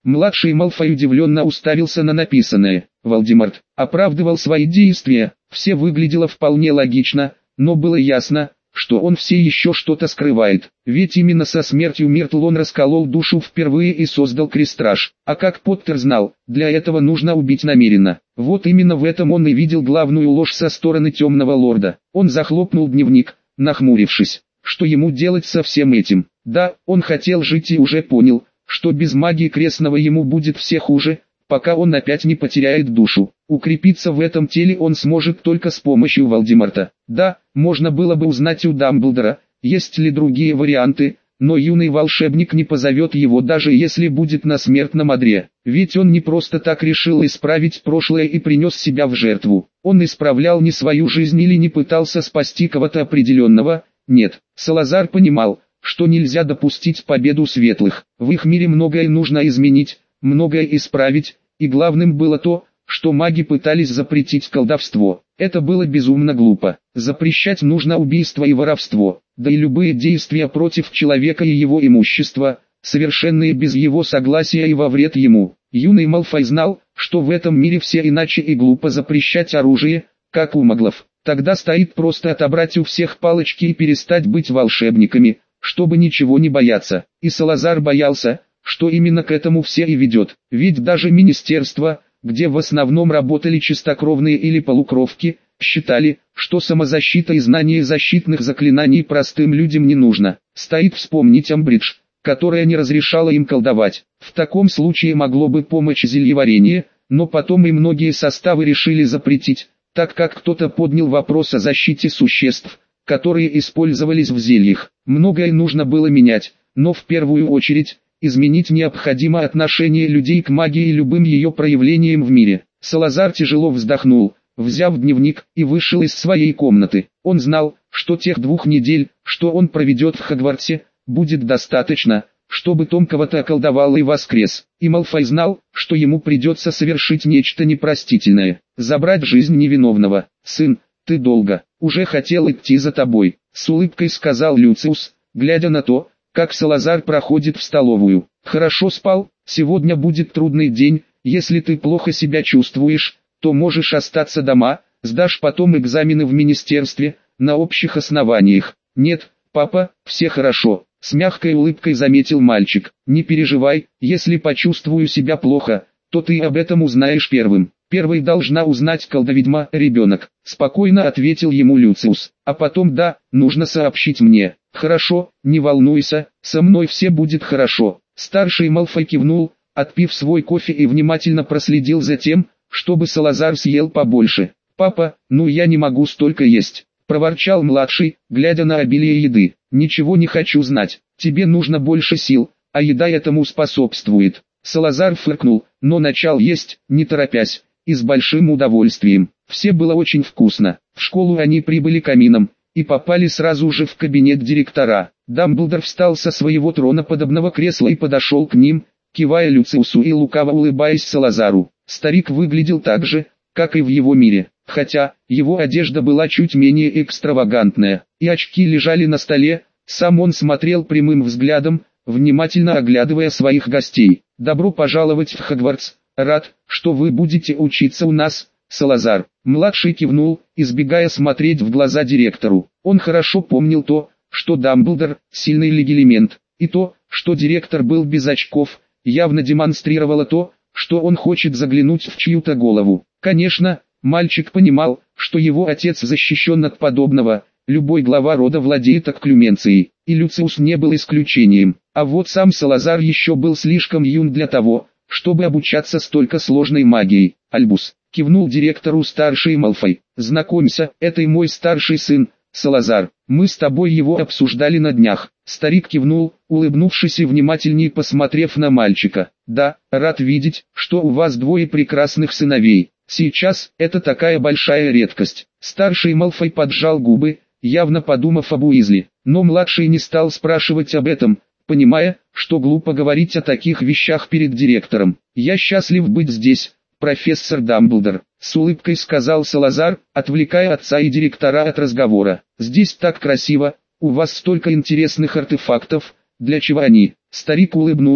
Младший Малфой удивленно уставился на написанное. Волдеморт оправдывал свои действия, все выглядело вполне логично, но было ясно, что он все еще что-то скрывает. Ведь именно со смертью Миртл он расколол душу впервые и создал крестраж. А как Поттер знал, для этого нужно убить намеренно. Вот именно в этом он и видел главную ложь со стороны Темного Лорда. Он захлопнул дневник, нахмурившись. Что ему делать со всем этим? Да, он хотел жить и уже понял, что без магии крестного ему будет все хуже, пока он опять не потеряет душу. Укрепиться в этом теле он сможет только с помощью Волдеморта. Да, можно было бы узнать у Дамблдора, есть ли другие варианты, но юный волшебник не позовет его даже если будет на смертном одре. Ведь он не просто так решил исправить прошлое и принес себя в жертву. Он исправлял не свою жизнь или не пытался спасти кого-то определенного. Нет, Салазар понимал, что нельзя допустить победу светлых. В их мире многое нужно изменить, многое исправить, и главным было то, что маги пытались запретить колдовство. Это было безумно глупо. Запрещать нужно убийство и воровство, да и любые действия против человека и его имущества, совершенные без его согласия и во вред ему. Юный Малфой знал, что в этом мире все иначе и глупо запрещать оружие, как у маглов. Тогда стоит просто отобрать у всех палочки и перестать быть волшебниками, чтобы ничего не бояться. И Салазар боялся, что именно к этому все и ведет. Ведь даже министерство, где в основном работали чистокровные или полукровки, считали, что самозащита и знание защитных заклинаний простым людям не нужно. Стоит вспомнить Амбридж, которая не разрешала им колдовать. В таком случае могло бы помочь зельеварение, но потом и многие составы решили запретить, так как кто-то поднял вопрос о защите существ, которые использовались в зельях. Многое нужно было менять, но в первую очередь, изменить необходимо отношение людей к магии и любым ее проявлениям в мире. Салазар тяжело вздохнул, взяв дневник, и вышел из своей комнаты. Он знал, что тех 2 недель, что он проведет в Хогвартсе, будет достаточно, чтобы Том кого-то околдовал и воскрес. И Малфой знал, что ему придется совершить нечто непростительное. Забрать жизнь невиновного. «Сын, ты долго, уже хотел идти за тобой», — с улыбкой сказал Люциус, глядя на то, как Салазар проходит в столовую. «Хорошо спал, сегодня будет трудный день, если ты плохо себя чувствуешь, то можешь остаться дома, сдашь потом экзамены в министерстве, на общих основаниях». «Нет, папа, все хорошо», — с мягкой улыбкой заметил мальчик. «Не переживай, если почувствую себя плохо, то ты об этом узнаешь первым». «Первой должна узнать колдоведьма, ребенок», — спокойно ответил ему Люциус. «А потом да, нужно сообщить мне». «Хорошо, не волнуйся, со мной все будет хорошо». Старший Малфой кивнул, отпив свой кофе и внимательно проследил за тем, чтобы Салазар съел побольше. «Папа, ну я не могу столько есть», — проворчал младший, глядя на обилие еды. «Ничего не хочу знать, тебе нужно больше сил, а еда этому способствует». Салазар фыркнул, но начал есть, не торопясь, и с большим удовольствием. Все было очень вкусно. В школу они прибыли камином, и попали сразу же в кабинет директора. Дамблдор встал со своего троноподобного кресла и подошел к ним, кивая Люциусу и лукаво улыбаясь Салазару. Старик выглядел так же, как и в его мире, хотя его одежда была чуть менее экстравагантная, и очки лежали на столе. Сам он смотрел прямым взглядом, внимательно оглядывая своих гостей. «Добро пожаловать в Хогвартс, рад, что вы будете учиться у нас, Салазар». Младший кивнул, избегая смотреть в глаза директору. Он хорошо помнил то, что Дамблдор – сильный легилемент, и то, что директор был без очков, явно демонстрировало то, что он хочет заглянуть в чью-то голову. Конечно, мальчик понимал, что его отец защищен от подобного, любой глава рода владеет окклюменцией, и Люциус не был исключением. А вот сам Салазар еще был слишком юн для того, чтобы обучаться столько сложной магией. «Альбус», — кивнул директору старший Малфой, — «знакомься, это и мой старший сын, Салазар, мы с тобой его обсуждали на днях». Старик кивнул, улыбнувшись и внимательнее посмотрев на мальчика. «Да, рад видеть, что у вас 2 прекрасных сыновей. Сейчас это такая большая редкость». Старший Малфой поджал губы, явно подумав об Уизли, но младший не стал спрашивать об этом, понимая, что глупо говорить о таких вещах перед директором. «Я счастлив быть здесь, профессор Дамблдор», — с улыбкой сказал Салазар, отвлекая отца и директора от разговора. «Здесь так красиво, у вас столько интересных артефактов, для чего они?» Старик улыбнулся,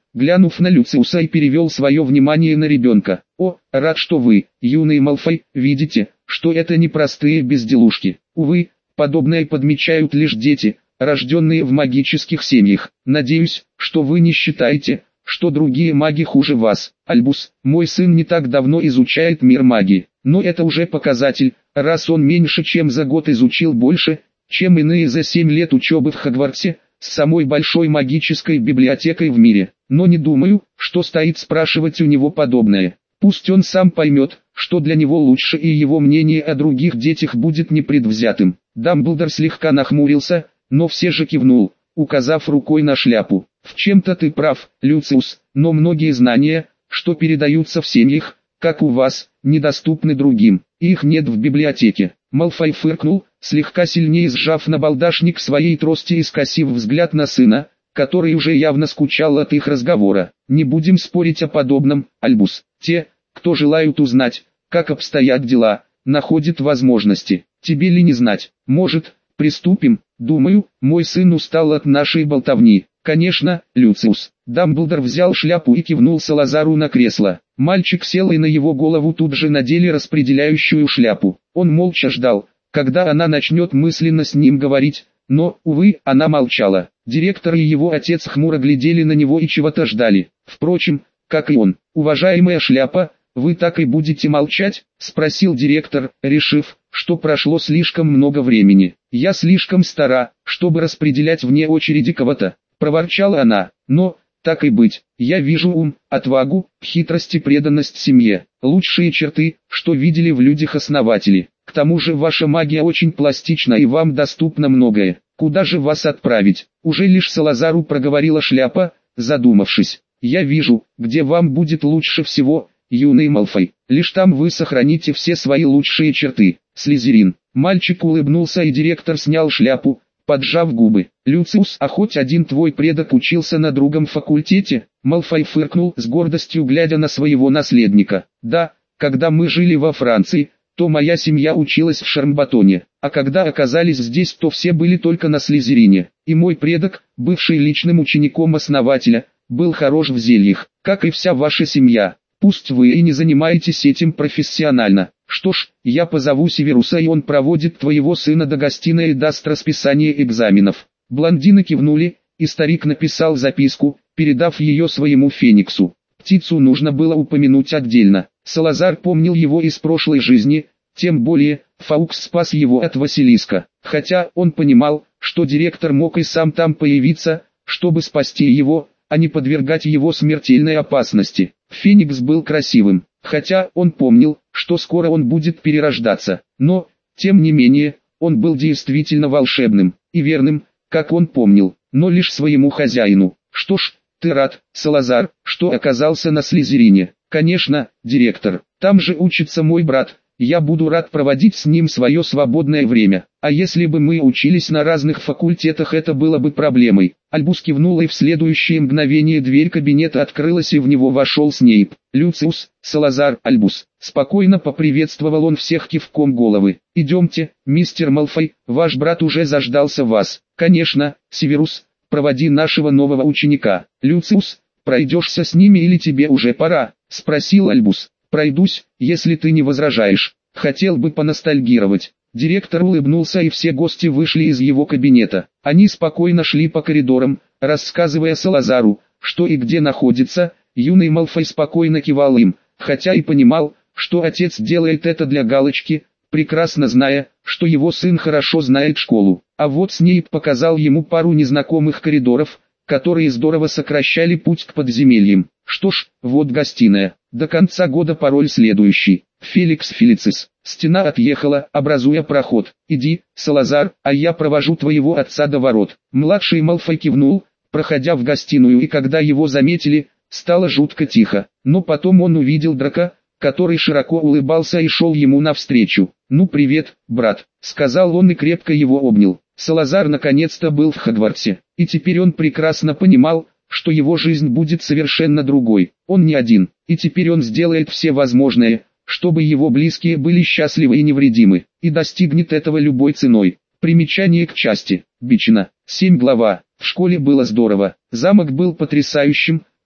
глянув на Люциуса и перевел свое внимание на ребенка. «О, рад, что вы, юный Малфой, видите, что это не простые безделушки. Увы, подобное подмечают лишь дети, рожденные в магических семьях. Надеюсь, что вы не считаете, что другие маги хуже вас. Альбус, мой сын не так давно изучает мир магии, но это уже показатель, раз он меньше чем за год изучил больше, чем иные за 7 лет учебы в Хогвартсе, с самой большой магической библиотекой в мире. Но не думаю, что стоит спрашивать у него подобное. Пусть он сам поймет, что для него лучше, и его мнение о других детях будет непредвзятым». Дамблдор слегка нахмурился, но все же кивнул, указав рукой на шляпу. «В чем-то ты прав, Люциус, но многие знания, что передаются в семьях, как у вас, недоступны другим, и их нет в библиотеке». Малфой фыркнул, слегка сильнее сжав набалдашник своей трости и скосив взгляд на сына, который уже явно скучал от их разговора. «Не будем спорить о подобном, Альбус. Те, кто желают узнать, как обстоят дела, находят возможности. Тебе ли не знать? Может, приступим? Думаю, мой сын устал от нашей болтовни». «Конечно, Люциус». Дамблдор взял шляпу и кивнул Салазару на кресло. Мальчик сел, и на его голову тут же надели распределяющую шляпу. Он молча ждал, когда она начнет мысленно с ним говорить, но, увы, она молчала. Директор и его отец хмуро глядели на него и чего-то ждали. Впрочем, как и он. «Уважаемая шляпа, вы так и будете молчать?» — спросил директор, решив, что прошло слишком много времени. «Я слишком стара, чтобы распределять вне очереди кого-то», — проворчала она. «Но, так и быть, я вижу ум, отвагу, хитрость и преданность семье. Лучшие черты, что видели в людях основатели. К тому же ваша магия очень пластична, и вам доступно многое. Куда же вас отправить?» Уже лишь Салазару проговорила шляпа, задумавшись. «Я вижу, где вам будет лучше всего, юный Малфой. Лишь там вы сохраните все свои лучшие черты. Слизерин». Мальчик улыбнулся, и директор снял шляпу, поджав губы. «Люциус, а хоть один твой предок учился на другом факультете?» Малфой фыркнул, с гордостью глядя на своего наследника. «Да, когда мы жили во Франции, то моя семья училась в Шармбатоне, а когда оказались здесь, то все были только на Слизерине. И мой предок, бывший личным учеником основателя, был хорош в зельях, как и вся ваша семья. Пусть вы и не занимаетесь этим профессионально. Что ж, я позову Северуса, и он проводит твоего сына до гостиной и даст расписание экзаменов». Блондины кивнули, и старик написал записку, передав ее своему Фениксу. Птицу нужно было упомянуть отдельно. Салазар помнил его из прошлой жизни, тем более, Фаукс спас его от Василиска. Хотя он понимал, что директор мог и сам там появиться, чтобы спасти его, а не подвергать его смертельной опасности. Феникс был красивым, хотя он помнил, что скоро он будет перерождаться. Но, тем не менее, он был действительно волшебным и верным, как он помнил, но лишь своему хозяину. «Что ж, ты рад, Салазар, что оказался на Слизерине?» «Конечно, директор, там же учится мой брат, я буду рад проводить с ним свое свободное время. А если бы мы учились на разных факультетах, это было бы проблемой». Альбус кивнул, и в следующее мгновение дверь кабинета открылась, и в него вошел Снейп. «Люциус, Салазар, Альбус». Спокойно поприветствовал он всех кивком головы. «Идемте, мистер Малфой, ваш брат уже заждался вас». «Конечно, Северус, проводи нашего нового ученика». «Люциус, пройдешься с ними или тебе уже пора?» — спросил Альбус. «Пройдусь, если ты не возражаешь. Хотел бы поностальгировать». Директор улыбнулся, и все гости вышли из его кабинета. Они спокойно шли по коридорам, рассказывая Салазару, что и где находится. Юный Малфой спокойно кивал им, хотя и понимал, что отец делает это для галочки, прекрасно зная, что его сын хорошо знает школу. А вот Снейп показал ему пару незнакомых коридоров, которые здорово сокращали путь к подземельям. «Что ж, вот гостиная. До конца года пароль следующий. Феликс Фелицис». Стена отъехала, образуя проход. «Иди, Салазар, а я провожу твоего отца до ворот». Младший Малфой кивнул, проходя в гостиную, и когда его заметили, стало жутко тихо. Но потом он увидел Драко, который широко улыбался и шел ему навстречу. «Ну привет, брат», — сказал он и крепко его обнял. Салазар наконец-то был в Хогвартсе, и теперь он прекрасно понимал, что его жизнь будет совершенно другой. Он не один, и теперь он сделает все возможное, чтобы его близкие были счастливы и невредимы, и достигнет этого любой ценой. Примечание к части. Бичина. 7 глава. В школе было здорово. Замок был потрясающим,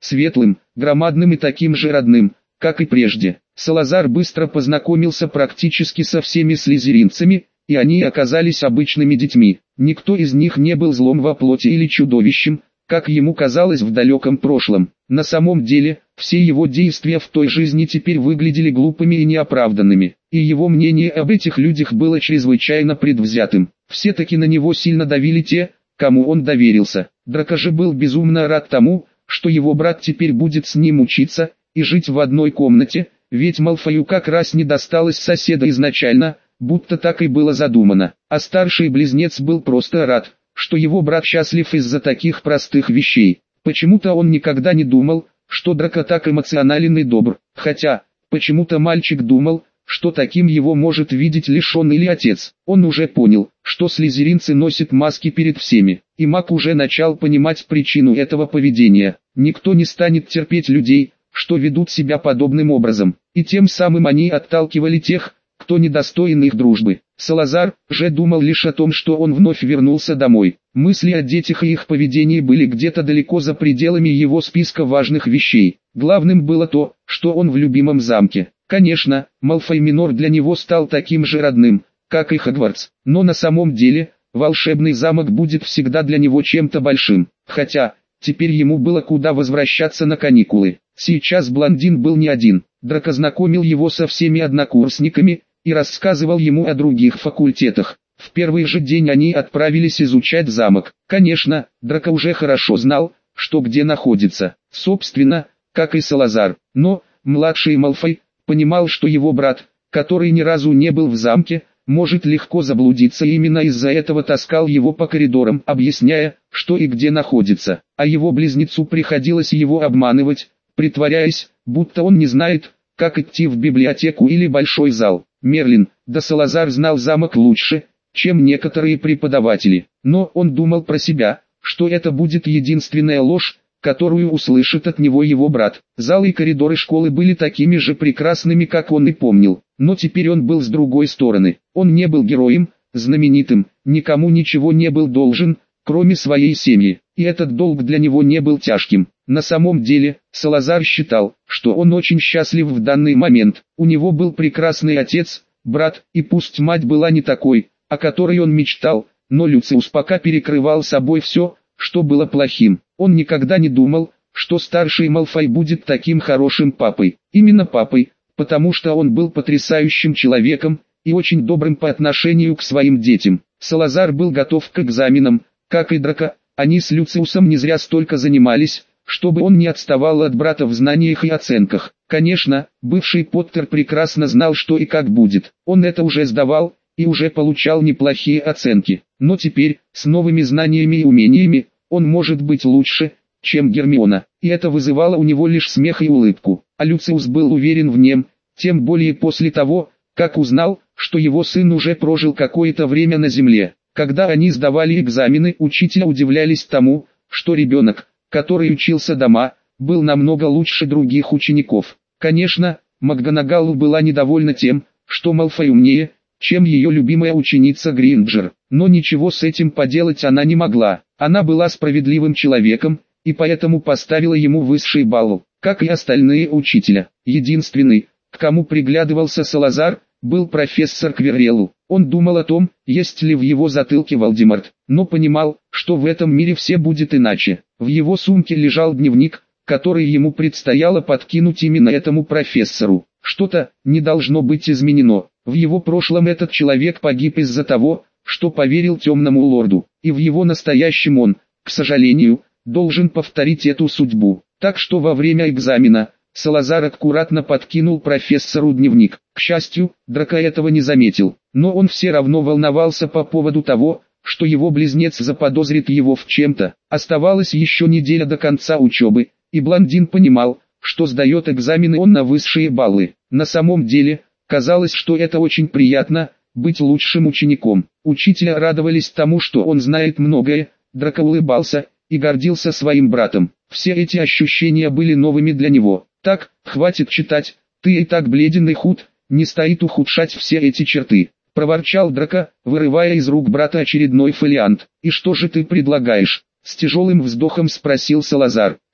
светлым, громадным и таким же родным, как и прежде. Салазар быстро познакомился практически со всеми слизеринцами, и они оказались обычными детьми. Никто из них не был злом во плоти или чудовищем, как ему казалось в далеком прошлом. На самом деле, все его действия в той жизни теперь выглядели глупыми и неоправданными, и его мнение об этих людях было чрезвычайно предвзятым. Все-таки на него сильно давили те, кому он доверился. Драко же был безумно рад тому, что его брат теперь будет с ним учиться и жить в одной комнате, ведь Малфою как раз не досталось соседа изначально, будто так и было задумано. А старший близнец был просто рад, что его брат счастлив из-за таких простых вещей. Почему-то он никогда не думал, что Драко так эмоционален и добр, хотя, почему-то мальчик думал, что таким его может видеть лишь он или отец. Он уже понял, что слизеринцы носят маски перед всеми, и маг уже начал понимать причину этого поведения. Никто не станет терпеть людей, что ведут себя подобным образом, и тем самым они отталкивали тех, кто недостоин их дружбы. Салазар же думал лишь о том, что он вновь вернулся домой. Мысли о детях и их поведении были где-то далеко за пределами его списка важных вещей. Главным было то, что он в любимом замке. Конечно, Малфой Минор для него стал таким же родным, как и Хогвартс, но на самом деле, волшебный замок будет всегда для него чем-то большим, хотя, теперь ему было куда возвращаться на каникулы. Сейчас блондин был не один. Драко знакомил его со всеми однокурсниками и рассказывал ему о других факультетах. В первый же день они отправились изучать замок. Конечно, Драко уже хорошо знал, что где находится, собственно, как и Салазар. Но, младший Малфой, понимал, что его брат, который ни разу не был в замке, может легко заблудиться, и именно из-за этого таскал его по коридорам, объясняя, что и где находится. А его близнецу приходилось его обманывать, притворяясь, будто он не знает, как идти в библиотеку или большой зал. Мерлин, да Салазар знал замок лучше, чем некоторые преподаватели, но он думал про себя, что это будет единственная ложь, которую услышит от него его брат. Залы и коридоры школы были такими же прекрасными, как он и помнил, но теперь он был с другой стороны. Он не был героем, знаменитым, никому ничего не был должен, кроме своей семьи, и этот долг для него не был тяжким. На самом деле, Салазар считал, что он очень счастлив в данный момент. У него был прекрасный отец, брат, и пусть мать была не такой, о которой он мечтал, но Люциус пока перекрывал собой все, что было плохим. Он никогда не думал, что старший Малфой будет таким хорошим папой. Именно папой, потому что он был потрясающим человеком и очень добрым по отношению к своим детям. Салазар был готов к экзаменам, как и Драко. Они с Люциусом не зря столько занимались, чтобы он не отставал от брата в знаниях и оценках. Конечно, бывший Поттер прекрасно знал, что и как будет. Он это уже сдавал, и уже получал неплохие оценки. Но теперь, с новыми знаниями и умениями, он может быть лучше, чем Гермиона. И это вызывало у него лишь смех и улыбку. А Люциус был уверен в нем, тем более после того, как узнал, что его сын уже прожил какое-то время на земле. Когда они сдавали экзамены, учителя удивлялись тому, что ребенок, который учился дома, был намного лучше других учеников. Конечно, МакГонагалл была недовольна тем, что Малфой умнее, чем ее любимая ученица Гринджер, но ничего с этим поделать она не могла. Она была справедливым человеком, и поэтому поставила ему высший балл, как и остальные учителя. Единственный, к кому приглядывался Салазар, был профессор Квиррелл. Он думал о том, есть ли в его затылке Волдеморт, но понимал, что в этом мире все будет иначе. В его сумке лежал дневник, который ему предстояло подкинуть именно этому профессору. Что-то не должно быть изменено. В его прошлом этот человек погиб из-за того, что поверил темному лорду, и в его настоящем он, к сожалению, должен повторить эту судьбу. Так что во время экзамена Салазар аккуратно подкинул профессору дневник. К счастью, Драко этого не заметил, но он все равно волновался по поводу того, что его близнец заподозрит его в чем-то. Оставалась еще неделя до конца учебы, и блондин понимал, что сдает экзамены он на высшие баллы. На самом деле, казалось, что это очень приятно, быть лучшим учеником. Учителя радовались тому, что он знает многое, Драко улыбался и гордился своим братом. Все эти ощущения были новыми для него. «Так, хватит читать, ты и так бледен и худ, не стоит ухудшать все эти черты», — проворчал Драко, вырывая из рук брата очередной фолиант. «И что же ты предлагаешь?» — с тяжелым вздохом спросил Салазар.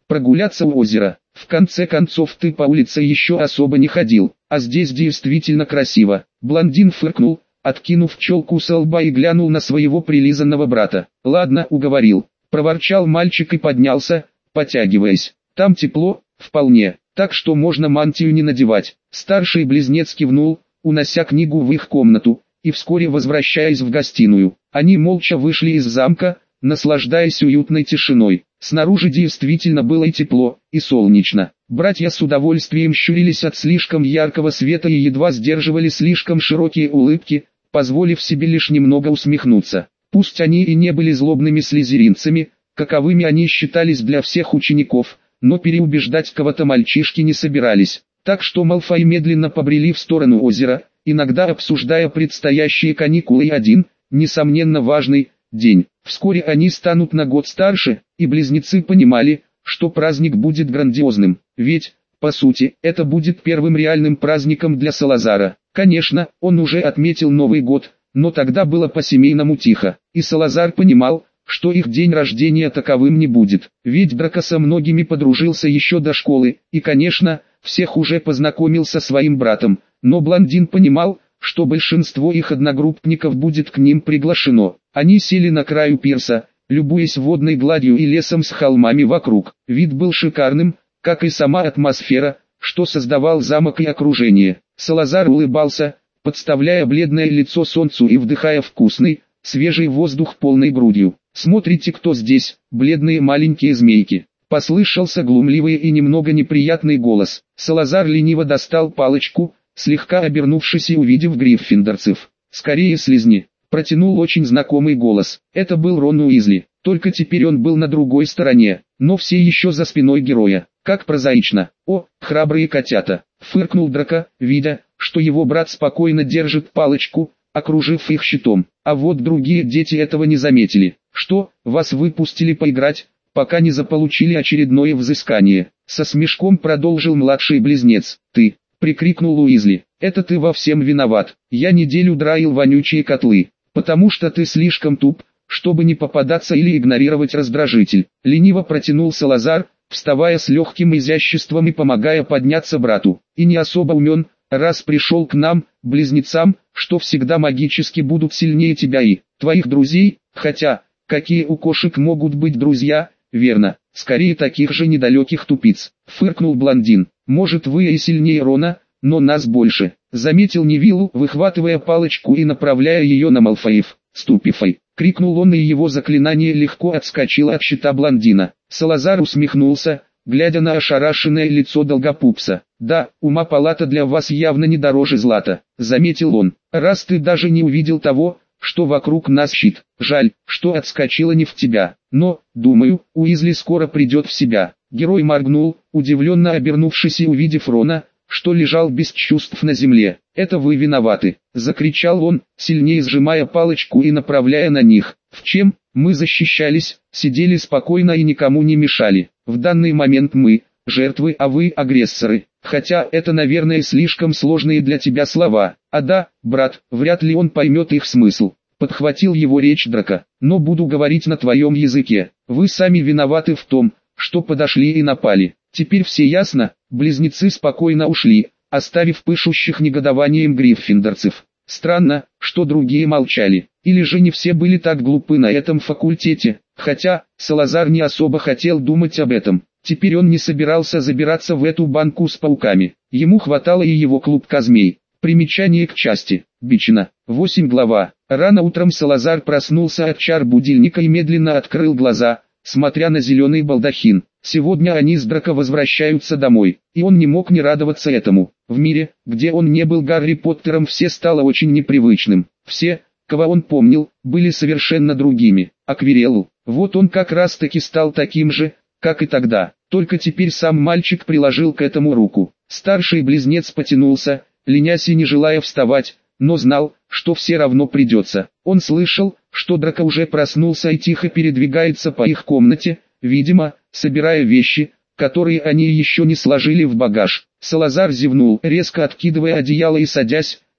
прогуляться у озера. В конце концов ты по улице еще особо не ходил, а здесь действительно красиво. Блондин фыркнул, откинув челку со лба и глянул на своего прилизанного брата. Ладно, уговорил. Проворчал мальчик и поднялся, потягиваясь. Там тепло, вполне, так что можно мантию не надевать. Старший близнец кивнул, унося книгу в их комнату, и вскоре возвращаясь в гостиную. Они молча вышли из замка, наслаждаясь уютной тишиной. Снаружи действительно было и тепло, и солнечно. Братья с удовольствием щурились от слишком яркого света и едва сдерживали слишком широкие улыбки, позволив себе лишь немного усмехнуться. Пусть они и не были злобными слизеринцами, каковыми они считались для всех учеников, но переубеждать кого-то мальчишки не собирались. Так что Малфой медленно побрели в сторону озера, иногда обсуждая предстоящие каникулы и один, несомненно важный, день. Вскоре они станут на год старше, и близнецы понимали, что праздник будет грандиозным, ведь, по сути, это будет первым реальным праздником для Салазара. Конечно, он уже отметил Новый год, но тогда было по-семейному тихо, и Салазар понимал, что их день рождения таковым не будет, ведь Драко со многими подружился еще до школы, и, конечно, всех уже познакомил со своим братом, но блондин понимал, что большинство их одногруппников будет к ним приглашено. Они сели на краю пирса, любуясь водной гладью и лесом с холмами вокруг. Вид был шикарным, как и сама атмосфера, что создавал замок и окружение. Салазар улыбался, подставляя бледное лицо солнцу и вдыхая вкусный, свежий воздух полной грудью. «Смотрите, кто здесь, бледные маленькие змейки!» Послышался глумливый и немного неприятный голос. Салазар лениво достал палочку, слегка обернувшись и увидев гриффиндорцев. «Скорее слизни!» Протянул очень знакомый голос. Это был Рон Уизли, только теперь он был на другой стороне, но все еще за спиной героя. Как прозаично. «О, храбрые котята!» Фыркнул Драко, видя, что его брат спокойно держит палочку, окружив их щитом. А вот другие дети этого не заметили. «Что, вас выпустили поиграть, пока не заполучили очередное взыскание?» Со смешком продолжил младший близнец. «Ты!» — прикрикнул Уизли. «Это ты во всем виноват. Я неделю драил вонючие котлы, потому что ты слишком туп, чтобы не попадаться или игнорировать раздражитель». Лениво протянул Салазар, вставая с легким изяществом и помогая подняться брату. «И не особо умен, раз пришел к нам, близнецам, что всегда магически будут сильнее тебя и твоих друзей, хотя, какие у кошек могут быть друзья, верно, скорее таких же недалеких тупиц», — фыркнул блондин. «Может, вы и сильнее Рона, но нас больше», — заметил Невиллу, выхватывая палочку и направляя ее на Малфоев. «Ступифай!» — крикнул он, и его заклинание легко отскочило от щита блондина. Салазар усмехнулся, глядя на ошарашенное лицо Долгопупса. «Да, ума палата для вас явно не дороже злата», — заметил он. «Раз ты даже не увидел того, что вокруг нас щит, жаль, что отскочило не в тебя. Но, думаю, Уизли скоро придет в себя». Герой моргнул, удивленно обернувшись и увидев Рона, что лежал без чувств на земле. «Это вы виноваты!» — закричал он, сильнее сжимая палочку и направляя на них. «В чем? Мы защищались, сидели спокойно и никому не мешали. В данный момент мы — жертвы, а вы — агрессоры. Хотя это, наверное, слишком сложные для тебя слова. А да, брат, вряд ли он поймет их смысл». Подхватил его речь Драко. «Но буду говорить на твоем языке. Вы сами виноваты в том, что подошли и напали. Теперь все ясно?» Близнецы спокойно ушли, оставив пышущих негодованием гриффиндорцев. Странно, что другие молчали. Или же не все были так глупы на этом факультете, хотя Салазар не особо хотел думать об этом. Теперь он не собирался забираться в эту банку с пауками. Ему хватало и его клубка змей. Примечание к части. Бичина. 8 глава. Рано утром Салазар проснулся от чар будильника и медленно открыл глаза, смотря на зеленый балдахин. Сегодня они с Драко возвращаются домой, и он не мог не радоваться этому. В мире, где он не был Гарри Поттером, все стало очень непривычным. Все, кого он помнил, были совершенно другими. А Квирелл, вот он как раз таки стал таким же, как и тогда. Только теперь сам мальчик приложил к этому руку. Старший близнец потянулся, ленясь и не желая вставать, но знал, что все равно придется. Он слышал, что Драко уже проснулся и тихо передвигается по их комнате, видимо, собирая вещи, которые они еще не сложили в багаж. Салазар зевнул, резко откидывая одеяло и садясь,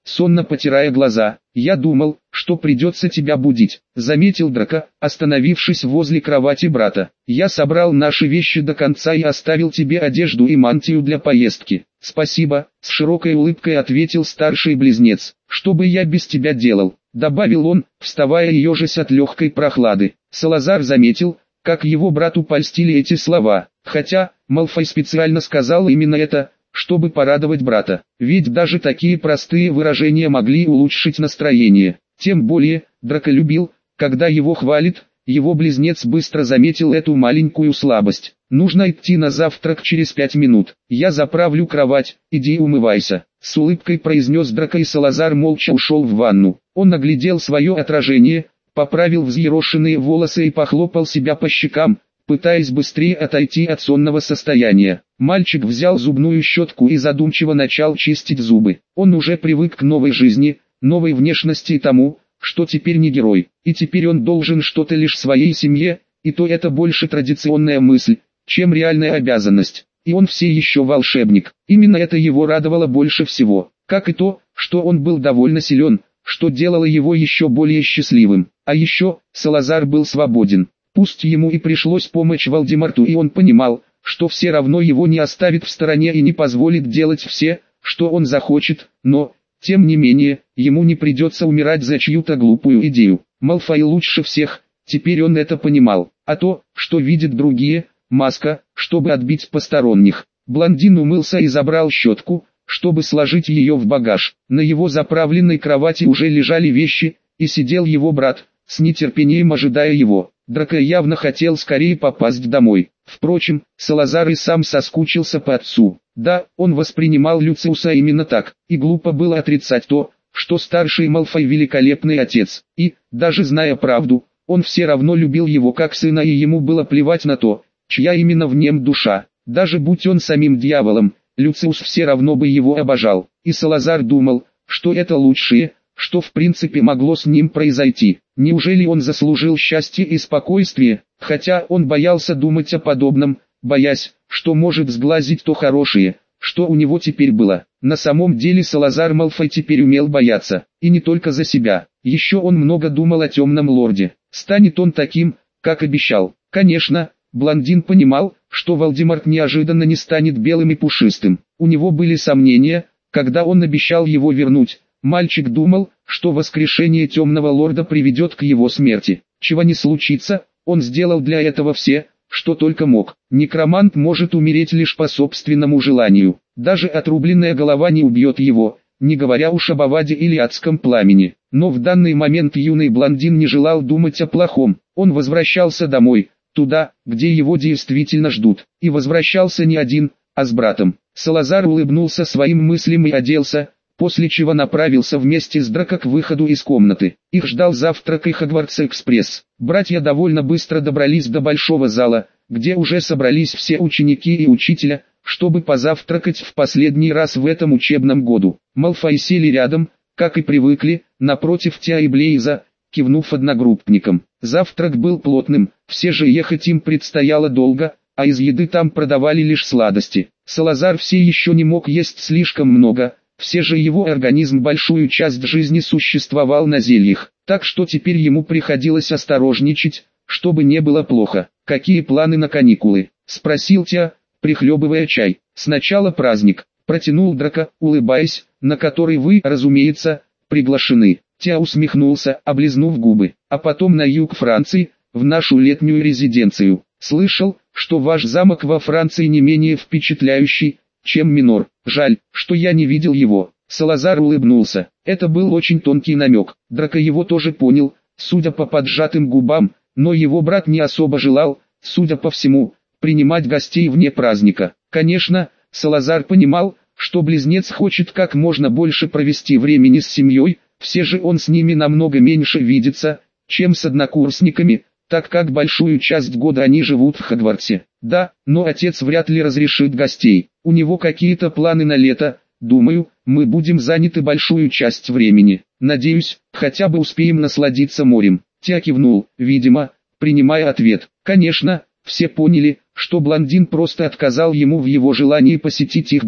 сонно потирая глаза. «Я думал, что придется тебя будить», — заметил Драко, остановившись возле кровати брата. «Я собрал наши вещи до конца и оставил тебе одежду и мантию для поездки». «Спасибо», — с широкой улыбкой ответил старший близнец. «Что бы я без тебя делал?» — добавил он, вставая и ежась от легкой прохлады. Салазар заметил, как его брату польстили эти слова, хотя Малфой специально сказал именно это, чтобы порадовать брата, ведь даже такие простые выражения могли улучшить настроение. Тем более, Драко любил, когда его хвалит. Его близнец быстро заметил эту маленькую слабость. «Нужно идти на завтрак через 5 минут. Я заправлю кровать, иди умывайся», — с улыбкой произнес Драко, и Салазар молча ушел в ванну. Он оглядел свое отражение, поправил взъерошенные волосы и похлопал себя по щекам, пытаясь быстрее отойти от сонного состояния. Мальчик взял зубную щетку и задумчиво начал чистить зубы. Он уже привык к новой жизни, новой внешности и тому, что теперь не герой, и теперь он должен что-то лишь своей семье, и то это больше традиционная мысль, чем реальная обязанность. И он все еще волшебник. Именно это его радовало больше всего, как и то, что он был довольно силен, что делало его еще более счастливым. А еще, Салазар был свободен. Пусть ему и пришлось помочь Вальдемарту, и он понимал, что все равно его не оставит в стороне и не позволит делать все, что он захочет, но, тем не менее, ему не придется умирать за чью-то глупую идею. Малфой лучше всех, теперь он это понимал. А то, что видят другие, маска, чтобы отбить посторонних. Блондин умылся и забрал щетку, чтобы сложить ее в багаж. На его заправленной кровати уже лежали вещи, и сидел его брат, с нетерпением ожидая его. Драко явно хотел скорее попасть домой. Впрочем, Салазар и сам соскучился по отцу. Да, он воспринимал Люциуса именно так, и глупо было отрицать то, что старший Малфой великолепный отец. И, даже зная правду, он все равно любил его как сына, и ему было плевать на то, чья именно в нем душа. Даже будь он самим дьяволом, Люциус все равно бы его обожал. И Салазар думал, что это лучшее, что в принципе могло с ним произойти. Неужели он заслужил счастье и спокойствие, хотя он боялся думать о подобном, боясь, что может сглазить то хорошее, что у него теперь было. На самом деле Салазар Малфой теперь умел бояться, и не только за себя. Еще он много думал о Темном Лорде. Станет он таким, как обещал? Конечно, блондин понимал, что Вальдемарт неожиданно не станет белым и пушистым. У него были сомнения, когда он обещал его вернуть. Мальчик думал, что воскрешение Темного Лорда приведет к его смерти. Чего не случится, он сделал для этого все, что только мог. Некромант может умереть лишь по собственному желанию. Даже отрубленная голова не убьет его, не говоря уж об Аваде или адском пламени. Но в данный момент юный блондин не желал думать о плохом. Он возвращался домой, туда, где его действительно ждут. И возвращался не один, а с братом. Салазар улыбнулся своим мыслям и оделся, после чего направился вместе с Драко к выходу из комнаты. Их ждал завтрак и Хогвартс-экспресс. Братья довольно быстро добрались до большого зала, где уже собрались все ученики и учителя, чтобы позавтракать в последний раз в этом учебном году. Малфой сели рядом, как и привыкли, напротив Тиа и Блейза, кивнув одногруппникам. Завтрак был плотным, все же ехать им предстояло долго, а из еды там продавали лишь сладости. Салазар все еще не мог есть слишком много, все же его организм большую часть жизни существовал на зельях, так что теперь ему приходилось осторожничать, чтобы не было плохо. «Какие планы на каникулы?» — спросил Тиа, прихлебывая чай. «Сначала праздник», — протянул Драко, улыбаясь, «на который вы, разумеется, приглашены». Тиа усмехнулся, облизнув губы. «А потом на юг Франции, в нашу летнюю резиденцию. Слышал, что ваш замок во Франции не менее впечатляющий, чем Минор. Жаль, что я не видел его». Салазар улыбнулся. Это был очень тонкий намек. Драко его тоже понял, судя по поджатым губам, но его брат не особо желал, судя по всему, принимать гостей вне праздника. Конечно, Салазар понимал, что близнец хочет как можно больше провести времени с семьей, все же он с ними намного меньше видится, чем с однокурсниками, так как большую часть года они живут в Хогвартсе. Да, но отец вряд ли разрешит гостей. У него какие-то планы на лето. Думаю, мы будем заняты большую часть времени. Надеюсь, хотя бы успеем насладиться морем. Тиа кивнул, видимо, принимая ответ. Конечно, все поняли, что блондин просто отказал ему в его желании посетить их дом.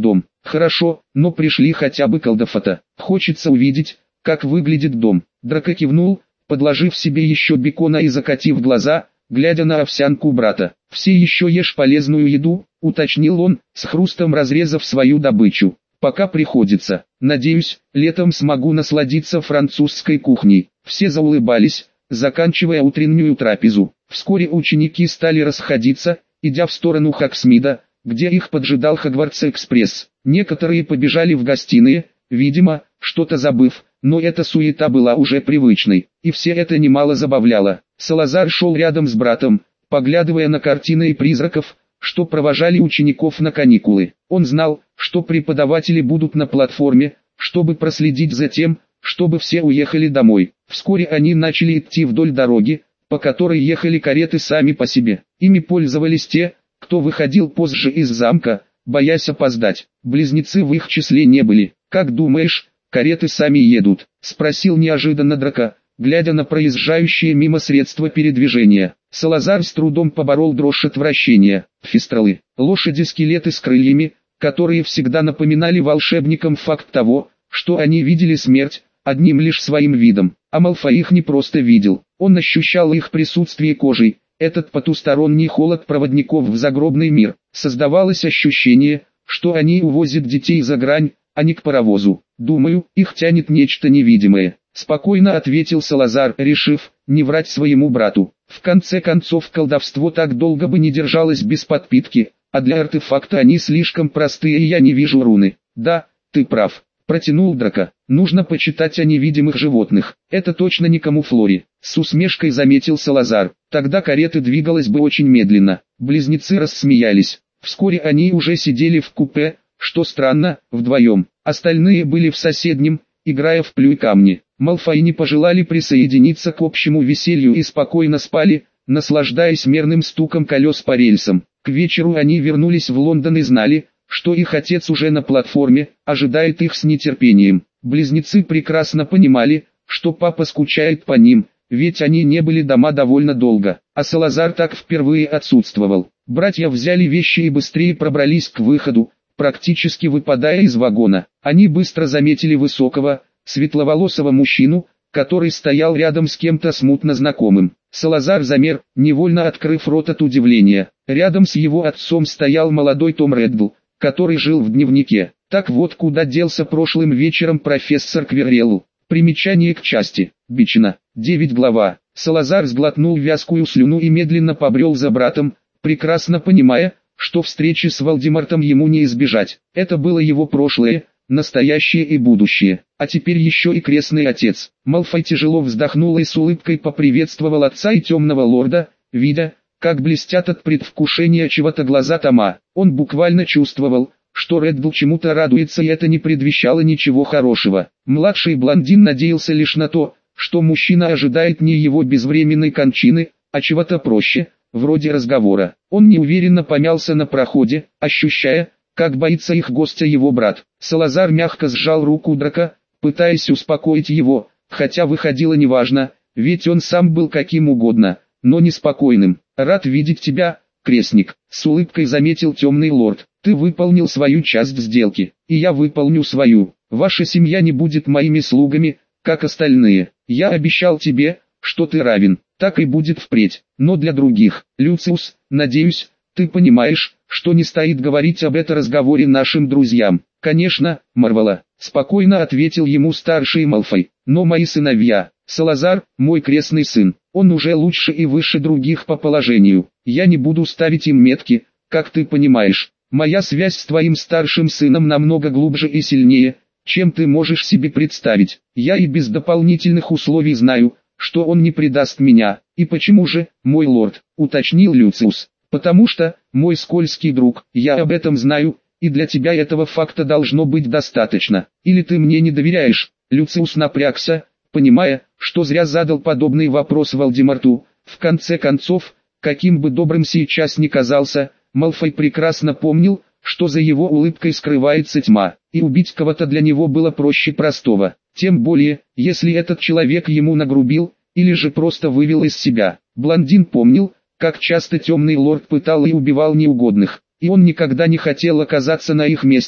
Хорошо, но пришли хотя бы колдовато. Хочется увидеть, как выглядит дом. Драко кивнул, подложив себе еще бекона и закатив глаза, глядя на овсянку брата. «Все еще ешь полезную еду», — уточнил он, с хрустом разрезав свою добычу. «Пока приходится. Надеюсь, летом смогу насладиться французской кухней». Все заулыбались, заканчивая утреннюю трапезу. Вскоре ученики стали расходиться, идя в сторону Хоксмида, где их поджидал Хогвартс-экспресс. Некоторые побежали в гостиные, видимо, что-то забыв, но эта суета была уже привычной, и все это немало забавляло. Салазар шел рядом с братом, поглядывая на картины и призраков, что провожали учеников на каникулы. Он знал, что преподаватели будут на платформе, чтобы проследить за тем, чтобы все уехали домой. Вскоре они начали идти вдоль дороги, по которой ехали кареты сами по себе. Ими пользовались те, кто выходил позже из замка, боясь опоздать. Близнецы в их числе не были. «Как думаешь, кареты сами едут?» — спросил неожиданно Драко, глядя на проезжающие мимо средства передвижения. Салазар с трудом поборол дрожь отвращения. Фистралы, лошади-скелеты с крыльями, которые всегда напоминали волшебникам факт того, что они видели смерть, одним лишь своим видом. А Малфой их не просто видел, он ощущал их присутствие кожей. Этот потусторонний холод проводников в загробный мир. Создавалось ощущение, что они увозят детей за грань, а не к паровозу. «Думаю, их тянет нечто невидимое», — спокойно ответил Салазар, решив не врать своему брату. В конце концов, колдовство так долго бы не держалось без подпитки, а для артефакта они слишком простые, и я не вижу руны. «Да, ты прав», — протянул Драко. «Нужно почитать о невидимых животных. Это точно не камуфлори», — с усмешкой заметил Салазар. «Тогда карета двигалась бы очень медленно». Близнецы рассмеялись. Вскоре они уже сидели в купе, что странно, вдвоем. Остальные были в соседнем, играя в плюй камни. Малфои не пожелали присоединиться к общему веселью и спокойно спали, наслаждаясь мерным стуком колес по рельсам. К вечеру они вернулись в Лондон и знали, что их отец уже на платформе, ожидает их с нетерпением. Близнецы прекрасно понимали, что папа скучает по ним, ведь они не были дома довольно долго, а Салазар так впервые отсутствовал. Братья взяли вещи и быстрее пробрались к выходу, практически выпадая из вагона. Они быстро заметили высокого, светловолосого мужчину, который стоял рядом с кем-то смутно знакомым. Салазар замер, невольно открыв рот от удивления. Рядом с его отцом стоял молодой Том Реддл, который жил в дневнике. Так вот куда делся прошлым вечером профессор Квиррелл. Примечание к части. Бичина. 9 глава. Салазар сглотнул вязкую слюну и медленно побрел за братом, прекрасно понимая, что встречи с Волдемортом ему не избежать. Это было его прошлое, настоящее и будущее, а теперь еще и крестный отец. Малфой тяжело вздохнул и с улыбкой поприветствовал отца и темного лорда, видя, как блестят от предвкушения чего-то глаза Тома. Он буквально чувствовал, что Реддл чему-то радуется, и это не предвещало ничего хорошего. Младший блондин надеялся лишь на то, что мужчина ожидает не его безвременной кончины, а чего-то проще, вроде разговора. Он неуверенно помялся на проходе, ощущая, как боится их гостя его брат. Салазар мягко сжал руку Драко, пытаясь успокоить его, хотя выходило неважно, ведь он сам был каким угодно, но неспокойным. «Рад видеть тебя, крестник», — с улыбкой заметил темный лорд. «Ты выполнил свою часть сделки, и я выполню свою. Ваша семья не будет моими слугами, как остальные. Я обещал тебе, что ты равен, так и будет впредь, но для других. Люциус, надеюсь, ты понимаешь, что не стоит говорить об этом разговоре нашим друзьям». «Конечно, Марвела», — спокойно ответил ему старший Малфой, «но мои сыновья, Салазар, мой крестный сын, он уже лучше и выше других по положению. Я не буду ставить им метки, как ты понимаешь. Моя связь с твоим старшим сыном намного глубже и сильнее, чем ты можешь себе представить. Я и без дополнительных условий знаю, что он не предаст меня». «И почему же, мой лорд?» — уточнил Люциус. «Потому что, мой скользкий друг, я об этом знаю, и для тебя этого факта должно быть достаточно. Или ты мне не доверяешь?» Люциус напрягся, понимая, что зря задал подобный вопрос Волдеморту. В конце концов, каким бы добрым сейчас ни казался, Малфой прекрасно помнил, что за его улыбкой скрывается тьма, и убить кого-то для него было проще простого. Тем более, если этот человек ему нагрубил, или же просто вывел из себя. Блондин помнил, как часто темный лорд пытал и убивал неугодных, и он никогда не хотел оказаться на их месте,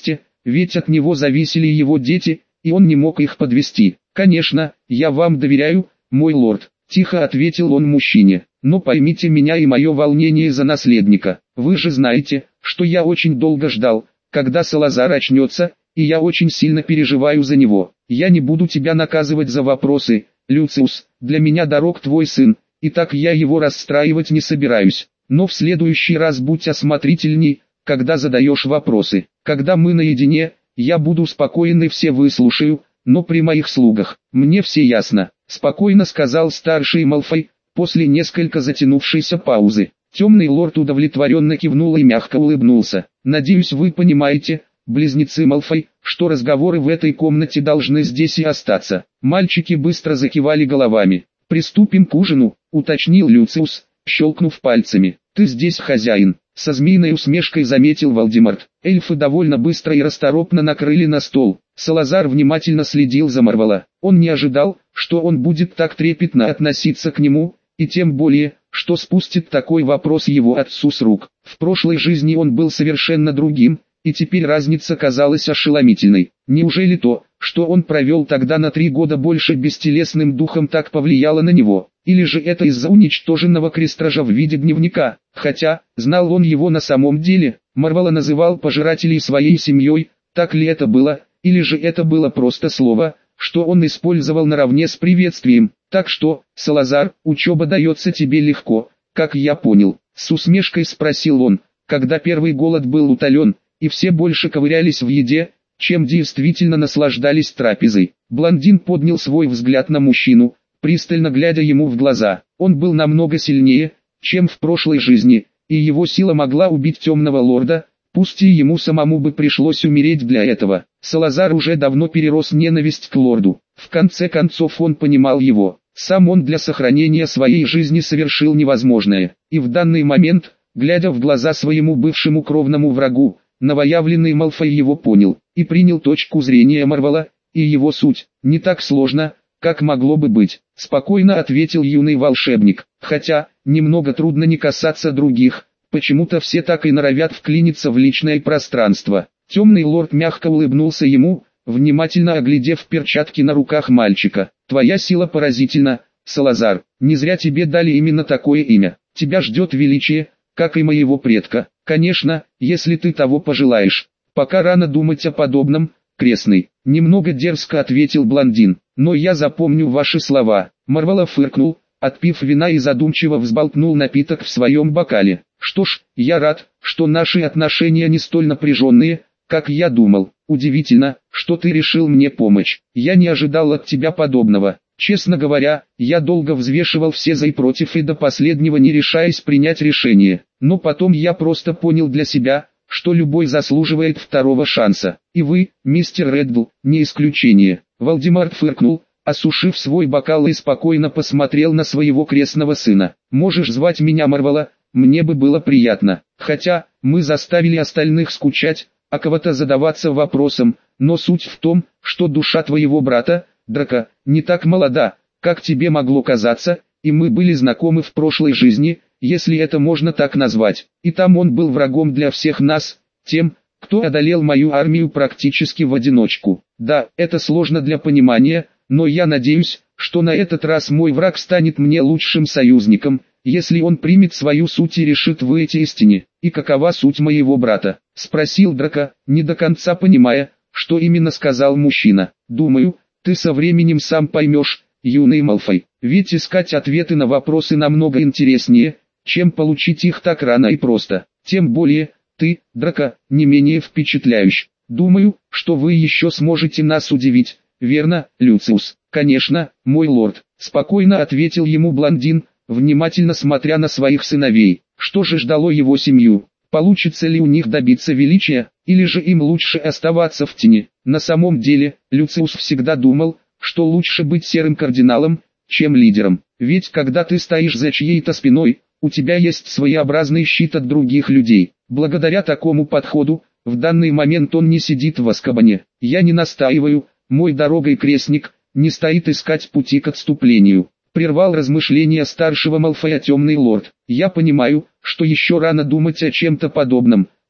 ведь от него зависели его дети, и он не мог их подвести. «Конечно, я вам доверяю, мой лорд», – тихо ответил он мужчине. «Но поймите меня и мое волнение за наследника. Вы же знаете, что я очень долго ждал, когда Салазар очнется, и я очень сильно переживаю за него. Я не буду тебя наказывать за вопросы, Люциус, для меня дорог твой сын, и так я его расстраивать не собираюсь. Но в следующий раз будь осмотрительней, когда задаешь вопросы. Когда мы наедине, я буду спокоен и все выслушаю, но при моих слугах, мне все ясно», – спокойно сказал старший Малфой, после несколько затянувшейся паузы. Темный лорд удовлетворенно кивнул и мягко улыбнулся. «Надеюсь, вы понимаете, близнецы Малфой, что разговоры в этой комнате должны здесь и остаться». Мальчики быстро закивали головами. «Приступим к ужину», – уточнил Люциус, щелкнув пальцами. «Ты здесь хозяин», – со змеиной усмешкой заметил Волдемарт. Эльфы довольно быстро и расторопно накрыли на стол. Салазар внимательно следил за Марвола. Он не ожидал, что он будет так трепетно относиться к нему, и тем более, что спустит такой вопрос его отцу с рук. В прошлой жизни он был совершенно другим, и теперь разница казалась ошеломительной. Неужели то, что он провел тогда на 3 года больше бестелесным духом, так повлияло на него? Или же это из-за уничтоженного крестража в виде дневника? Хотя, знал он его на самом деле, Марвола называл пожирателей своей семьей, так ли это было, или же это было просто слово, что он использовал наравне с приветствием. «Так что, Салазар, учеба дается тебе легко, как я понял?» – с усмешкой спросил он, когда первый голод был утолен, и все больше ковырялись в еде, чем действительно наслаждались трапезой. Блондин поднял свой взгляд на мужчину, пристально глядя ему в глаза. Он был намного сильнее, чем в прошлой жизни, и его сила могла убить темного лорда, пусть и ему самому бы пришлось умереть для этого. Салазар уже давно перерос ненависть к лорду. В конце концов он понимал его. Сам он для сохранения своей жизни совершил невозможное. И в данный момент, глядя в глаза своему бывшему кровному врагу, новоявленный Малфой его понял, и принял точку зрения Марвола, и его суть. «Не так сложно, как могло бы быть», – спокойно ответил юный волшебник. «Хотя, немного трудно не касаться других, почему-то все так и норовят вклиниться в личное пространство». Темный лорд мягко улыбнулся ему, внимательно оглядев перчатки на руках мальчика. «Твоя сила поразительна, Салазар, не зря тебе дали именно такое имя. Тебя ждет величие, как и моего предка. Конечно, если ты того пожелаешь. Пока рано думать о подобном, крестный», – немного дерзко ответил блондин. «Но я запомню ваши слова». Марвола фыркнул, отпив вина и задумчиво взболтнул напиток в своем бокале. «Что ж, я рад, что наши отношения не столь напряженные, как я думал. Удивительно, что ты решил мне помочь. Я не ожидал от тебя подобного. Честно говоря, я долго взвешивал все за и против и до последнего не решаясь принять решение. Но потом я просто понял для себя, что любой заслуживает второго шанса. И вы, мистер Реддл, не исключение». Волдемарт фыркнул, осушив свой бокал, и спокойно посмотрел на своего крестного сына. «Можешь звать меня Марвола, мне бы было приятно. Хотя, мы заставили остальных скучать, а кого-то задаваться вопросом, но суть в том, что душа твоего брата, Драко, не так молода, как тебе могло казаться, и мы были знакомы в прошлой жизни, если это можно так назвать. И там он был врагом для всех нас, тем, кто одолел мою армию практически в одиночку. Да, это сложно для понимания, но я надеюсь, что на этот раз мой враг станет мне лучшим союзником, если он примет свою суть и решит выйти истине. И какова суть моего брата?» – спросил Драко, не до конца понимая, что именно сказал мужчина. «Думаю, ты со временем сам поймешь, юный Малфой, ведь искать ответы на вопросы намного интереснее, чем получить их так рано и просто. Тем более, ты, Драко, не менее впечатляющий. Думаю, что вы еще сможете нас удивить, верно, Люциус?» «Конечно, мой лорд», – спокойно ответил ему блондин, внимательно смотря на своих сыновей. Что же ждало его семью? Получится ли у них добиться величия, или же им лучше оставаться в тени? На самом деле, Люциус всегда думал, что лучше быть серым кардиналом, чем лидером. Ведь когда ты стоишь за чьей-то спиной, у тебя есть своеобразный щит от других людей. Благодаря такому подходу, в данный момент он не сидит в Азкабане. Я не настаиваю, мой дорогой крестник, не стоит искать пути к отступлению. Прервал размышления старшего Малфоя темный лорд. «Я понимаю, что еще рано думать о чем-то подобном,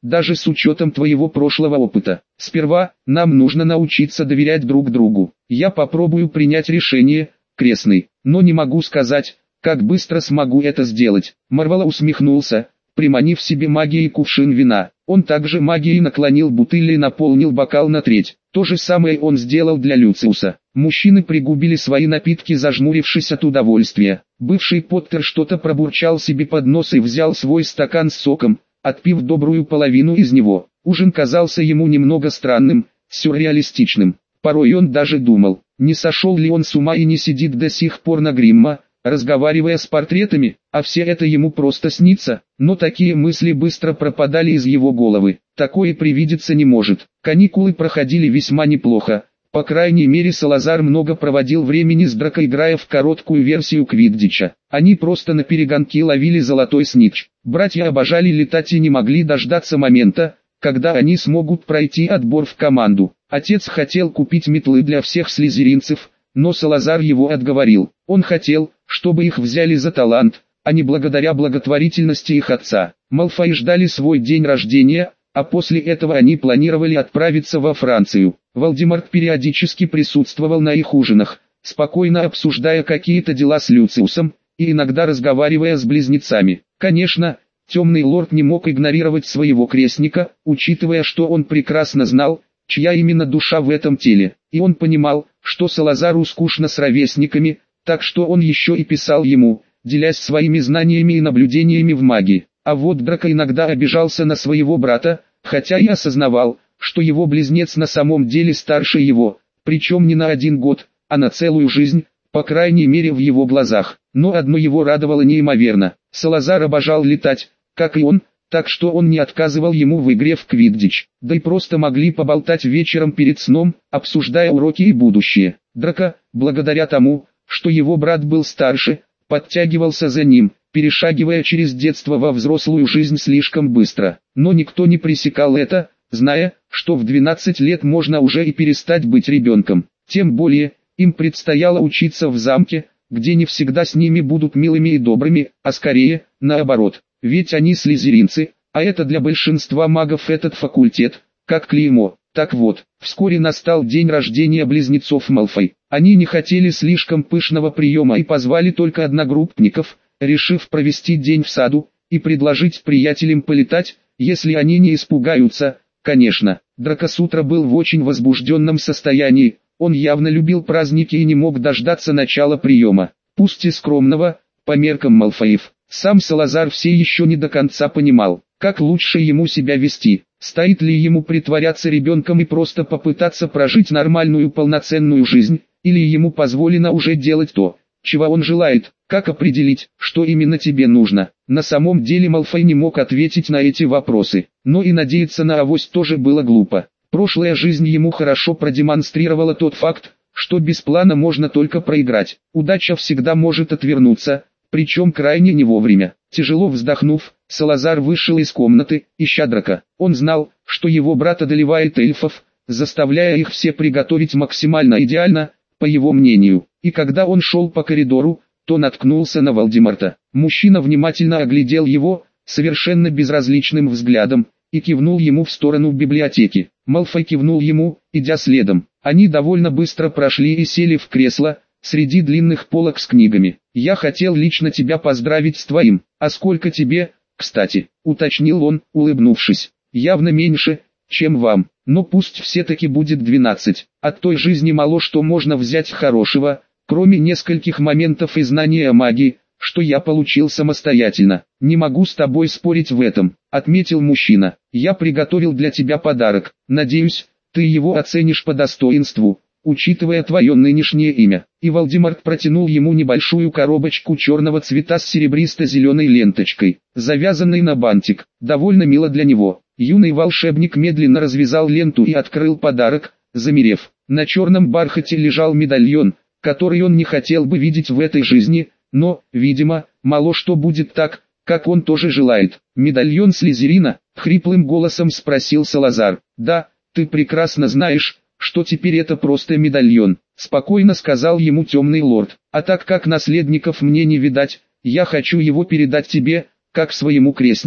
даже с учетом твоего прошлого опыта. Сперва, нам нужно научиться доверять друг другу. Я попробую принять решение, крестный, но не могу сказать, как быстро смогу это сделать. Марвала усмехнулся, приманив себе магией кувшин вина. Он также магией наклонил бутыль и наполнил бокал на треть. То же самое он сделал для Люциуса. Мужчины пригубили свои напитки, зажмурившись от удовольствия. Бывший Поттер что-то пробурчал себе под нос и взял свой стакан с соком, отпив добрую половину из него. Ужин казался ему немного странным, сюрреалистичным. Порой он даже думал, не сошел ли он с ума и не сидит до сих пор на Гримма, разговаривая с портретами, а все это ему просто снится. Но такие мысли быстро пропадали из его головы. Такое привидеться не может. Каникулы проходили весьма неплохо. По крайней мере, Салазар много проводил времени с Драко, играя в короткую версию квиддича. Они просто на перегонки ловили золотой снитч. Братья обожали летать и не могли дождаться момента, когда они смогут пройти отбор в команду. Отец хотел купить метлы для всех слизеринцев, но Салазар его отговорил. Он хотел, чтобы их взяли за талант, а не благодаря благотворительности их отца. Малфои ждали свой день рождения, а после этого они планировали отправиться во Францию. Волдеморт периодически присутствовал на их ужинах, спокойно обсуждая какие-то дела с Люциусом, и иногда разговаривая с близнецами. Конечно, Темный Лорд не мог игнорировать своего крестника, учитывая, что он прекрасно знал, чья именно душа в этом теле. И он понимал, что Салазару скучно с ровесниками, так что он еще и писал ему, делясь своими знаниями и наблюдениями в магии. А вот Драко иногда обижался на своего брата, хотя и осознавал, что его близнец на самом деле старше его, причем не на 1 год, а на целую жизнь, по крайней мере в его глазах. Но одно его радовало неимоверно: Салазар обожал летать, как и он, так что он не отказывал ему в игре в квиддич. Да и просто могли поболтать вечером перед сном, обсуждая уроки и будущее. Драко, благодаря тому, что его брат был старше, подтягивался за ним, перешагивая через детство во взрослую жизнь слишком быстро. Но никто не пресекал это, зная, что в 12 лет можно уже и перестать быть ребенком. Тем более, им предстояло учиться в замке, где не всегда с ними будут милыми и добрыми, а скорее, наоборот. Ведь они слизеринцы, а это для большинства магов этот факультет, как клеймо. Так вот, вскоре настал день рождения близнецов Малфой. Они не хотели слишком пышного приема и позвали только одногруппников, решив провести день в саду и предложить приятелям полетать, если они не испугаются, конечно. Драко с утра был в очень возбужденном состоянии, он явно любил праздники и не мог дождаться начала приема. Пусть и скромного, по меркам Малфоев, сам Салазар все еще не до конца понимал, как лучше ему себя вести. Стоит ли ему притворяться ребенком и просто попытаться прожить нормальную полноценную жизнь, или ему позволено уже делать то, чего он желает? Как определить, что именно тебе нужно? На самом деле Малфой не мог ответить на эти вопросы, но и надеяться на авось тоже было глупо. Прошлая жизнь ему хорошо продемонстрировала тот факт, что без плана можно только проиграть. Удача всегда может отвернуться, причем крайне не вовремя. Тяжело вздохнув, Салазар вышел из комнаты, ища Драко. Он знал, что его брат одолевает эльфов, заставляя их все приготовить максимально идеально, по его мнению. И когда он шел по коридору, то наткнулся на Волдеморта. Мужчина внимательно оглядел его, совершенно безразличным взглядом, и кивнул ему в сторону библиотеки. Малфой кивнул ему, идя следом. Они довольно быстро прошли и сели в кресло, среди длинных полок с книгами. «Я хотел лично тебя поздравить с твоим. А сколько тебе, кстати?» — уточнил он, улыбнувшись. «Явно меньше, чем вам, но пусть все-таки будет 12. От той жизни мало что можно взять хорошего, кроме нескольких моментов и знания о магии, что я получил самостоятельно. Не могу с тобой спорить в этом», — отметил мужчина. «Я приготовил для тебя подарок. Надеюсь, ты его оценишь по достоинству, учитывая твое нынешнее имя». И Волдеморт протянул ему небольшую коробочку черного цвета с серебристо-зеленой ленточкой, завязанной на бантик. Довольно мило для него. Юный волшебник медленно развязал ленту и открыл подарок, замерев. На черном бархате лежал медальон, который он не хотел бы видеть в этой жизни, но, видимо, мало что будет так, как он тоже желает. «Медальон Слизерина?» — хриплым голосом спросил Салазар. «Да, ты прекрасно знаешь, что теперь это просто медальон», — спокойно сказал ему Темный Лорд. «А так как наследников мне не видать, я хочу его передать тебе, как своему крестнику».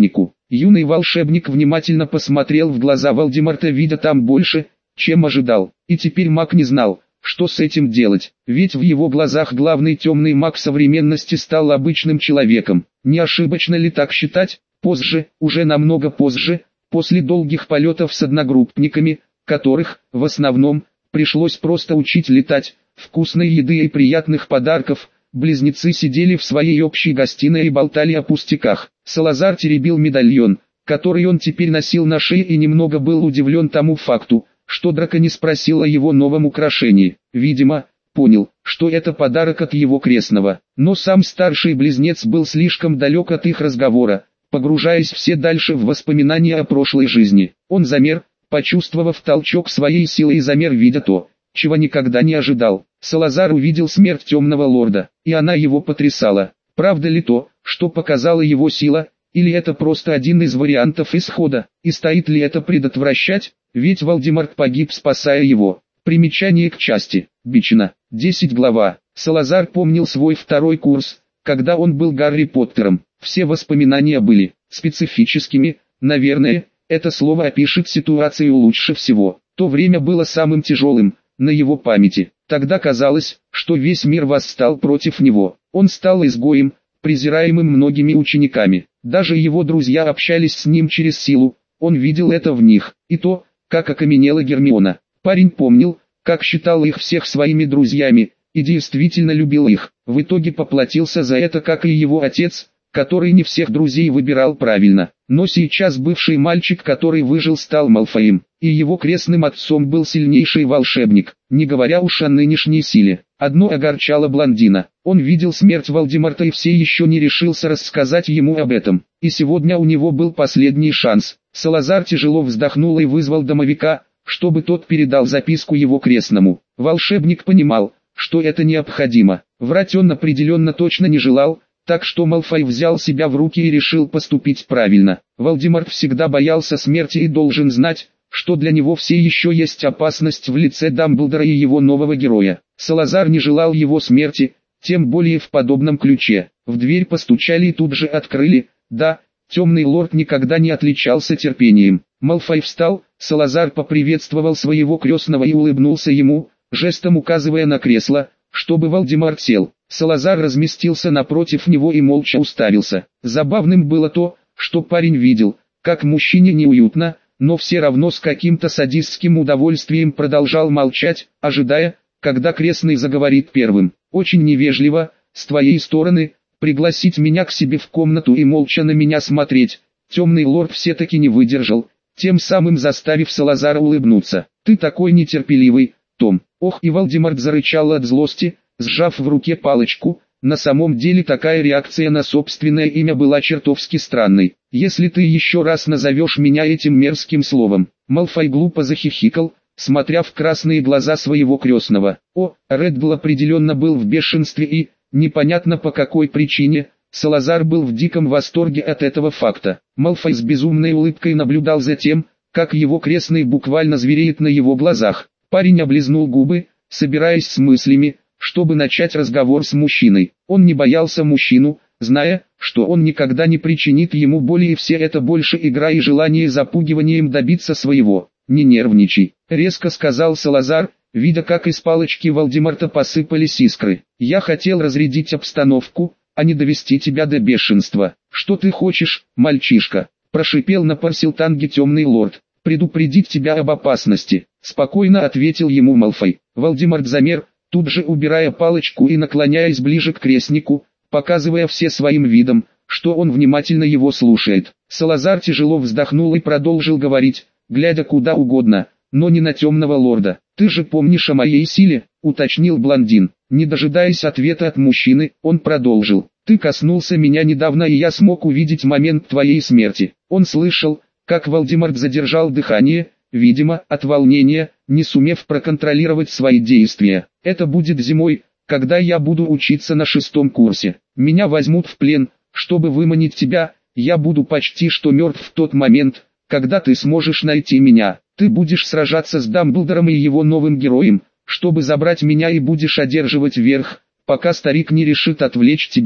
Юный волшебник внимательно посмотрел в глаза Волдемарта, видя там больше, чем ожидал. И теперь маг не знал, что с этим делать, ведь в его глазах главный темный маг современности стал обычным человеком. Не ошибочно ли так считать? Позже, уже намного позже, после долгих полетов с одногруппниками, которых, в основном, пришлось просто учить летать, вкусной еды и приятных подарков, близнецы сидели в своей общей гостиной и болтали о пустяках. Салазар теребил медальон, который он теперь носил на шее, и немного был удивлен тому факту, что Драко не спросил о его новом украшении. Видимо, понял, что это подарок от его крестного. Но сам старший близнец был слишком далек от их разговора, погружаясь все дальше в воспоминания о прошлой жизни. Он замер, почувствовав толчок своей силы, и замер, видя то, чего никогда не ожидал. Салазар увидел смерть темного лорда, и она его потрясала. Правда ли то, что показала его сила, или это просто один из вариантов исхода, и стоит ли это предотвращать, ведь Волдемарт погиб, спасая его. Примечание к части. Бичина. 10 глава. Салазар помнил свой второй курс, когда он был Гарри Поттером. Все воспоминания были специфическими, наверное, это слово опишет ситуацию лучше всего. То время было самым тяжелым на его памяти. Тогда казалось, что весь мир восстал против него. Он стал изгоем, презираемым многими учениками. Даже его друзья общались с ним через силу, он видел это в них. И то, как окаменела Гермиона. Парень помнил, как считал их всех своими друзьями, и действительно любил их. В итоге поплатился за это, как и его отец, который не всех друзей выбирал правильно. Но сейчас бывший мальчик, который выжил, стал Малфоем, и его крестным отцом был сильнейший волшебник, не говоря уж о нынешней силе. Одно огорчало блондина: он видел смерть Волдемарта и все еще не решился рассказать ему об этом. И сегодня у него был последний шанс. Салазар тяжело вздохнул и вызвал домовика, чтобы тот передал записку его крестному. Волшебник понимал, что это необходимо. Врать он определенно точно не желал, так что Малфой взял себя в руки и решил поступить правильно. Волдемарт всегда боялся смерти и должен знать, что для него все еще есть опасность в лице Дамблдора и его нового героя. Салазар не желал его смерти, тем более в подобном ключе. В дверь постучали и тут же открыли. Да, темный лорд никогда не отличался терпением. Малфой встал, Салазар поприветствовал своего крестного и улыбнулся ему, жестом указывая на кресло, чтобы Волдемарт сел. Салазар разместился напротив него и молча уставился. Забавным было то, что парень видел, как мужчине неуютно, но все равно с каким-то садистским удовольствием продолжал молчать, ожидая, когда крестный заговорит первым. «Очень невежливо, с твоей стороны, пригласить меня к себе в комнату и молча на меня смотреть». Темный лорд все-таки не выдержал, тем самым заставив Салазара улыбнуться. «Ты такой нетерпеливый, Том». Ох, и Волдемарт зарычал от злости, сжав в руке палочку. На самом деле такая реакция на собственное имя была чертовски странной. «Если ты еще раз назовешь меня этим мерзким словом». Малфой глупо захихикал, смотря в красные глаза своего крестного. Реддл определенно был в бешенстве и, непонятно по какой причине, Салазар был в диком восторге от этого факта. Малфой с безумной улыбкой наблюдал за тем, как его крестный буквально звереет на его глазах. Парень облизнул губы, собираясь с мыслями, чтобы начать разговор с мужчиной. Он не боялся мужчину, зная, что он никогда не причинит ему боли, и все это больше игра и желание запугиванием добиться своего. «Не нервничай», — резко сказал Салазар, видя, как из палочки Волдемарта посыпались искры. «Я хотел разрядить обстановку, а не довести тебя до бешенства». «Что ты хочешь, мальчишка?» — прошипел на Парселтанге темный лорд. «Предупредить тебя об опасности», — спокойно ответил ему Малфой. Волдемарт замер, тут же убирая палочку и наклоняясь ближе к крестнику, показывая все своим видом, что он внимательно его слушает. Салазар тяжело вздохнул и продолжил говорить, глядя куда угодно, но не на темного лорда. «Ты же помнишь о моей силе?» — уточнил блондин. Не дожидаясь ответа от мужчины, он продолжил. «Ты коснулся меня недавно, и я смог увидеть момент твоей смерти». Он слышал, как Волдемарт задержал дыхание, видимо, от волнения, не сумев проконтролировать свои действия. «Это будет зимой, когда я буду учиться на 6-м курсе. Меня возьмут в плен, чтобы выманить тебя. Я буду почти что мертв в тот момент, когда ты сможешь найти меня. Ты будешь сражаться с Дамблдором и его новым героем, чтобы забрать меня, и будешь одерживать верх, пока старик не решит отвлечь тебя».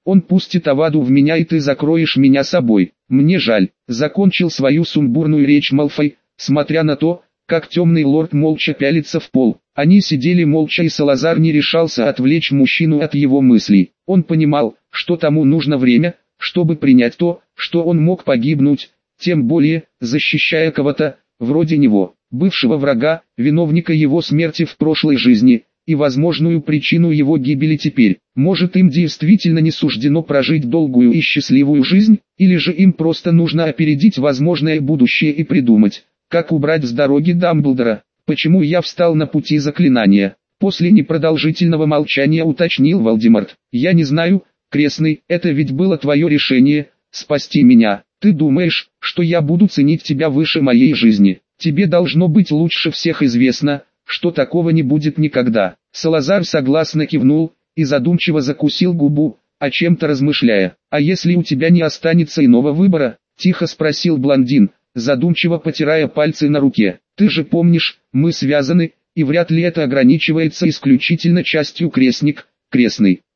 Он пустит Аваду в меня, и ты закроешь меня собой. Мне жаль. Закончил свою сумбурную речь Малфой, смотря на то, как темный лорд молча пялится в пол. Они сидели молча, и Салазар не решался отвлечь мужчину от его мыслей. Он понимал, что тому нужно время, чтобы принять то, что он мог погибнуть, тем более, защищая кого-то, вроде него, бывшего врага, виновника его смерти в прошлой жизни, и возможную причину его гибели теперь. Может, им действительно не суждено прожить долгую и счастливую жизнь, или же им просто нужно опередить возможное будущее и придумать, как убрать с дороги Дамблдора. Почему я встал на пути заклинания? После непродолжительного молчания уточнил Волдеморт. Я не знаю, крестный, это ведь было твое решение, спасти меня. Ты думаешь, что я буду ценить тебя выше моей жизни? Тебе должно быть лучше всех известно, что такого не будет никогда. Салазар согласно кивнул и задумчиво закусил губу, о чем-то размышляя. А если у тебя не останется иного выбора? Тихо спросил блондин, задумчиво потирая пальцы на руке. Ты же помнишь, мы связаны, и вряд ли это ограничивается исключительно частью крестный.